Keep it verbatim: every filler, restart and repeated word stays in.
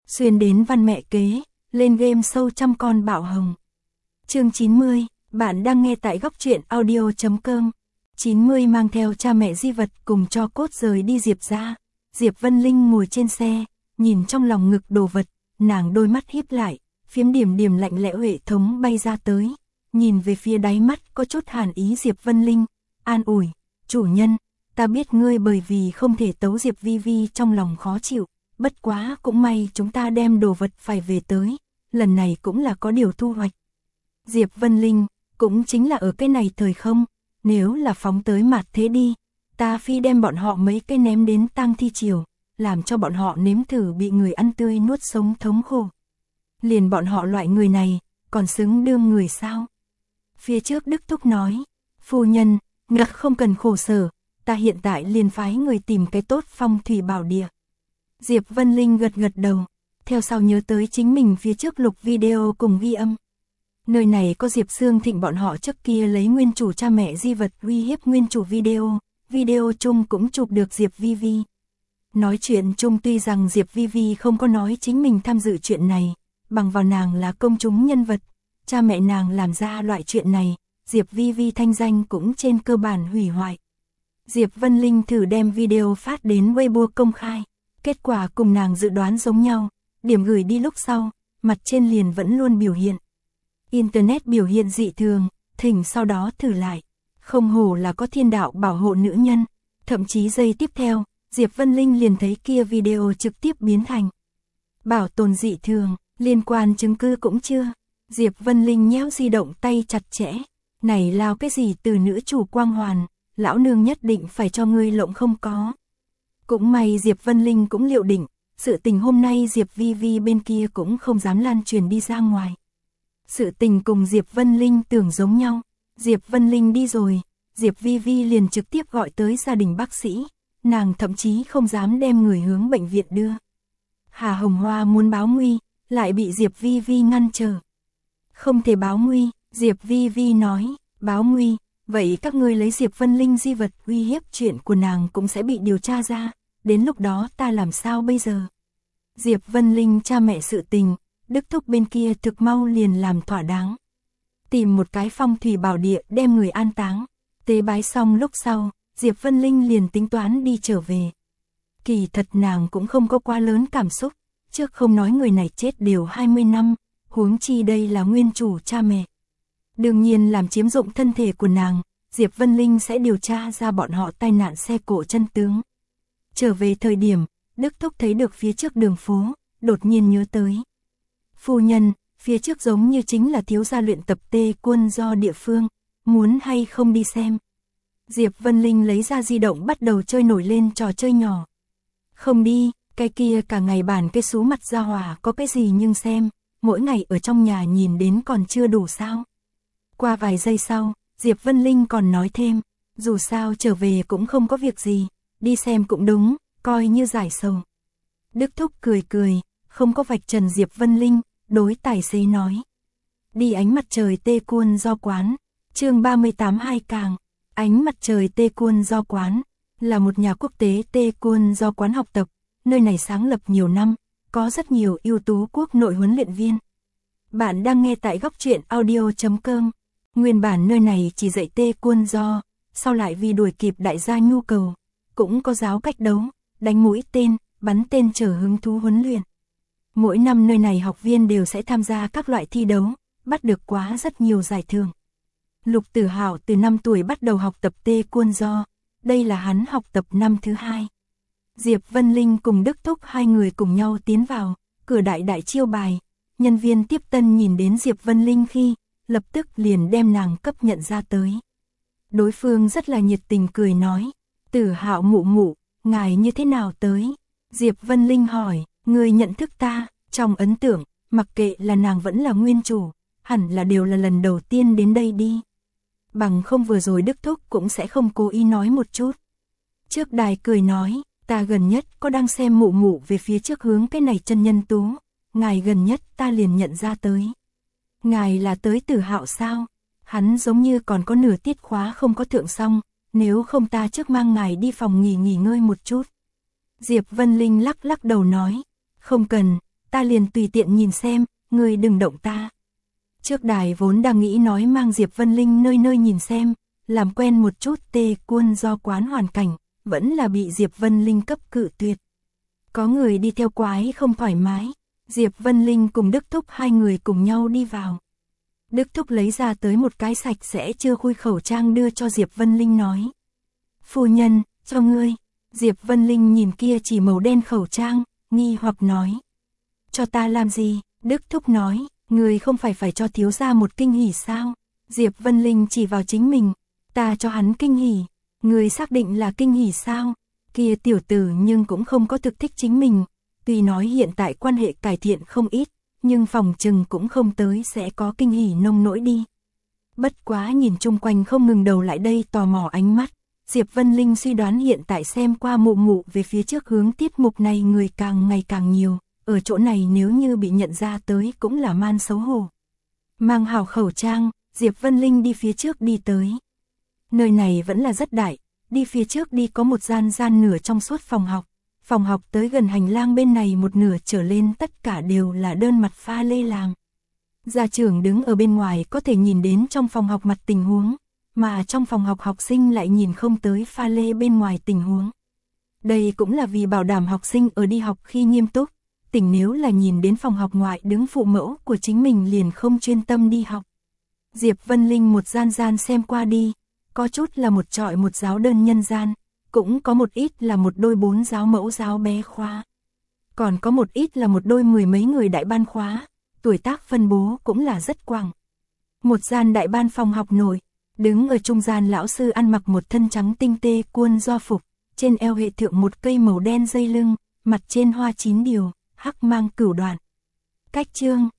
xuyên đến văn mẹ kế, lên game show trăm con bạo hồng. Chương chín mươi, bạn đang nghe tại góc truyện audio chấm com. chín mươi mang theo cha mẹ di vật cùng cho cốt rời đi Diệp ra. Diệp Vân Linh ngồi trên xe, nhìn trong lòng ngực đồ vật, nàng đôi mắt híp lại, phiếm điểm điểm lạnh lẽo hệ thống bay ra tới. Nhìn về phía đáy mắt có chút hàn ý Diệp Vân Linh, an ủi, chủ nhân, ta biết ngươi bởi vì không thể tấu Diệp Vi Vi trong lòng khó chịu, bất quá cũng may chúng ta đem đồ vật phải về tới, lần này cũng là có điều thu hoạch. Diệp Vân Linh, cũng chính là ở cái này thời không, nếu là phóng tới mặt thế đi, ta phi đem bọn họ mấy cái ném đến tang thi triều, làm cho bọn họ nếm thử bị người ăn tươi nuốt sống thống khổ. Liền bọn họ loại người này, còn xứng đương người sao? Phía trước Đức Thúc nói, phu nhân, ngạc không cần khổ sở, ta hiện tại liền phái người tìm cái tốt phong thủy bảo địa. Diệp Vân Linh gật gật đầu, theo sau nhớ tới chính mình phía trước lục video cùng ghi âm. Nơi này có Diệp Sương Thịnh bọn họ trước kia lấy nguyên chủ cha mẹ di vật uy hiếp nguyên chủ video, video chung cũng chụp được Diệp Vi Vi. Nói chuyện chung tuy rằng Diệp Vi Vi không có nói chính mình tham dự chuyện này, bằng vào nàng là công chúng nhân vật, cha mẹ nàng làm ra loại chuyện này, Diệp Vi Vi thanh danh cũng trên cơ bản hủy hoại. Diệp Vân Linh thử đem video phát đến Weibo công khai, kết quả cùng nàng dự đoán giống nhau, điểm gửi đi lúc sau, mặt trên liền vẫn luôn biểu hiện. Internet biểu hiện dị thường, thỉnh sau đó thử lại, không hổ là có thiên đạo bảo hộ nữ nhân, thậm chí giây tiếp theo, Diệp Vân Linh liền thấy kia video trực tiếp biến thành bảo tồn dị thường, liên quan chứng cứ cũng chưa. Diệp Vân Linh nhéo di động tay chặt chẽ, này lao cái gì từ nữ chủ quang hoàn, lão nương nhất định phải cho ngươi lộng không có. Cũng may Diệp Vân Linh cũng liệu định, sự tình hôm nay Diệp Vi Vi bên kia cũng không dám lan truyền đi ra ngoài. Sự tình cùng Diệp Vân Linh tưởng giống nhau, Diệp Vân Linh đi rồi, Diệp Vi Vi liền trực tiếp gọi tới gia đình bác sĩ, nàng thậm chí không dám đem người hướng bệnh viện đưa. Hà Hồng Hoa muốn báo nguy, lại bị Diệp Vi Vi ngăn trở. Không thể báo nguy, Diệp Vi Vi nói, báo nguy, vậy các ngươi lấy Diệp Vân Linh di vật uy hiếp chuyện của nàng cũng sẽ bị điều tra ra, đến lúc đó ta làm sao bây giờ? Diệp Vân Linh cha mẹ sự tình, Đức Thúc bên kia thực mau liền làm thỏa đáng. Tìm một cái phong thủy bảo địa đem người an táng, tế bái xong lúc sau, Diệp Vân Linh liền tính toán đi trở về. Kỳ thật nàng cũng không có quá lớn cảm xúc, trước không nói người này chết đều hai mươi năm, huống chi đây là nguyên chủ cha mẹ. Đương nhiên làm chiếm dụng thân thể của nàng, Diệp Vân Linh sẽ điều tra ra bọn họ tai nạn xe cộ chân tướng. Trở về thời điểm, Đức Thúc thấy được phía trước đường phố, đột nhiên nhớ tới. Phu nhân, phía trước giống như chính là thiếu gia luyện tập tê quân do địa phương, muốn hay không đi xem. Diệp Vân Linh lấy ra di động bắt đầu chơi nổi lên trò chơi nhỏ. Không đi, cái kia cả ngày bản cái số mặt ra hòa có cái gì nhưng xem, mỗi ngày ở trong nhà nhìn đến còn chưa đủ sao. Qua vài giây sau, Diệp Vân Linh còn nói thêm, dù sao trở về cũng không có việc gì, đi xem cũng đúng, coi như giải sầu. Đức Thúc cười cười, không có vạch trần Diệp Vân Linh, đối tài xế nói. Đi ánh mặt trời tê cuôn do quán, chương ba mươi tám hai càng, ánh mặt trời tê cuôn do quán, là một nhà quốc tế tê cuôn do quán học tập, nơi này sáng lập nhiều năm, có rất nhiều ưu tú quốc nội huấn luyện viên. Bạn đang nghe tại góc truyện audio chấm com. Nguyên bản nơi này chỉ dạy tê cuôn do, sau lại vì đuổi kịp đại gia nhu cầu, cũng có giáo cách đấu, đánh mũi tên, bắn tên chờ hứng thú huấn luyện. Mỗi năm nơi này học viên đều sẽ tham gia các loại thi đấu, bắt được quá rất nhiều giải thưởng. Lục Tử Hạo từ năm tuổi bắt đầu học tập tê cuôn do, đây là hắn học tập năm thứ hai. Diệp Vân Linh cùng Đức Thúc hai người cùng nhau tiến vào, cửa đại đại chiêu bài, nhân viên tiếp tân nhìn đến Diệp Vân Linh khi, lập tức liền đem nàng cấp nhận ra tới. Đối phương rất là nhiệt tình cười nói, Tử Hạo mụ mụ, ngài như thế nào tới? Diệp Vân Linh hỏi, người nhận thức ta, trong ấn tượng, mặc kệ là nàng vẫn là nguyên chủ, hẳn là đều là lần đầu tiên đến đây đi. Bằng không vừa rồi Đức Thúc cũng sẽ không cố ý nói một chút. Trước đài cười nói, ta gần nhất có đang xem mụ mụ về phía trước hướng cái này chân nhân tú, ngài gần nhất ta liền nhận ra tới. Ngài là tới Tử Hạo sao? Hắn giống như còn có nửa tiết khóa không có thượng xong, nếu không ta trước mang ngài đi phòng nghỉ nghỉ ngơi một chút. Diệp Vân Linh lắc lắc đầu nói, không cần, ta liền tùy tiện nhìn xem, người đừng động ta. Trước đài vốn đang nghĩ nói mang Diệp Vân Linh nơi nơi nhìn xem, làm quen một chút tê quân do quán hoàn cảnh, vẫn là bị Diệp Vân Linh cấp cự tuyệt. Có người đi theo quái không thoải mái, Diệp Vân Linh cùng Đức Thúc hai người cùng nhau đi vào. Đức Thúc lấy ra tới một cái sạch sẽ chưa khui khẩu trang đưa cho Diệp Vân Linh nói. Phu nhân, cho ngươi. Diệp Vân Linh nhìn kia chỉ màu đen khẩu trang, nghi hoặc nói. Cho ta làm gì? Đức Thúc nói, người không phải phải cho thiếu gia một kinh hỉ sao? Diệp Vân Linh chỉ vào chính mình, ta cho hắn kinh hỉ. Người xác định là kinh hỉ sao? Kia tiểu tử nhưng cũng không có thực thích chính mình. Tuy nói hiện tại quan hệ cải thiện không ít, nhưng phòng trừng cũng không tới sẽ có kinh hỉ nông nỗi đi. Bất quá nhìn chung quanh không ngừng đầu lại đây tò mò ánh mắt, Diệp Vân Linh suy đoán hiện tại xem qua mụ mụ về phía trước hướng tiết mục này người càng ngày càng nhiều, ở chỗ này nếu như bị nhận ra tới cũng là man xấu hổ. Mang hảo khẩu trang, Diệp Vân Linh đi phía trước đi tới. Nơi này vẫn là rất đại, đi phía trước đi có một gian gian nửa trong suốt phòng học. Phòng học tới gần hành lang bên này một nửa trở lên tất cả đều là đơn mặt pha lê làm. Gia trưởng đứng ở bên ngoài có thể nhìn đến trong phòng học mặt tình huống, mà trong phòng học học sinh lại nhìn không tới pha lê bên ngoài tình huống. Đây cũng là vì bảo đảm học sinh ở đi học khi nghiêm túc, tỉnh nếu là nhìn đến phòng học ngoại đứng phụ mẫu của chính mình liền không chuyên tâm đi học. Diệp Vân Linh một gian gian xem qua đi, có chút là một trọi một giáo đơn nhân gian. Cũng có một ít là một đôi bốn giáo mẫu giáo bé khóa. Còn có một ít là một đôi mười mấy người đại ban khóa, tuổi tác phân bố cũng là rất quảng. Một gian đại ban phòng học nổi, đứng ở trung gian lão sư ăn mặc một thân trắng tinh tê cuôn do phục, trên eo hệ thượng một cây màu đen dây lưng, mặt trên hoa chín điều, hắc mang cửu đoạn. Cách chương,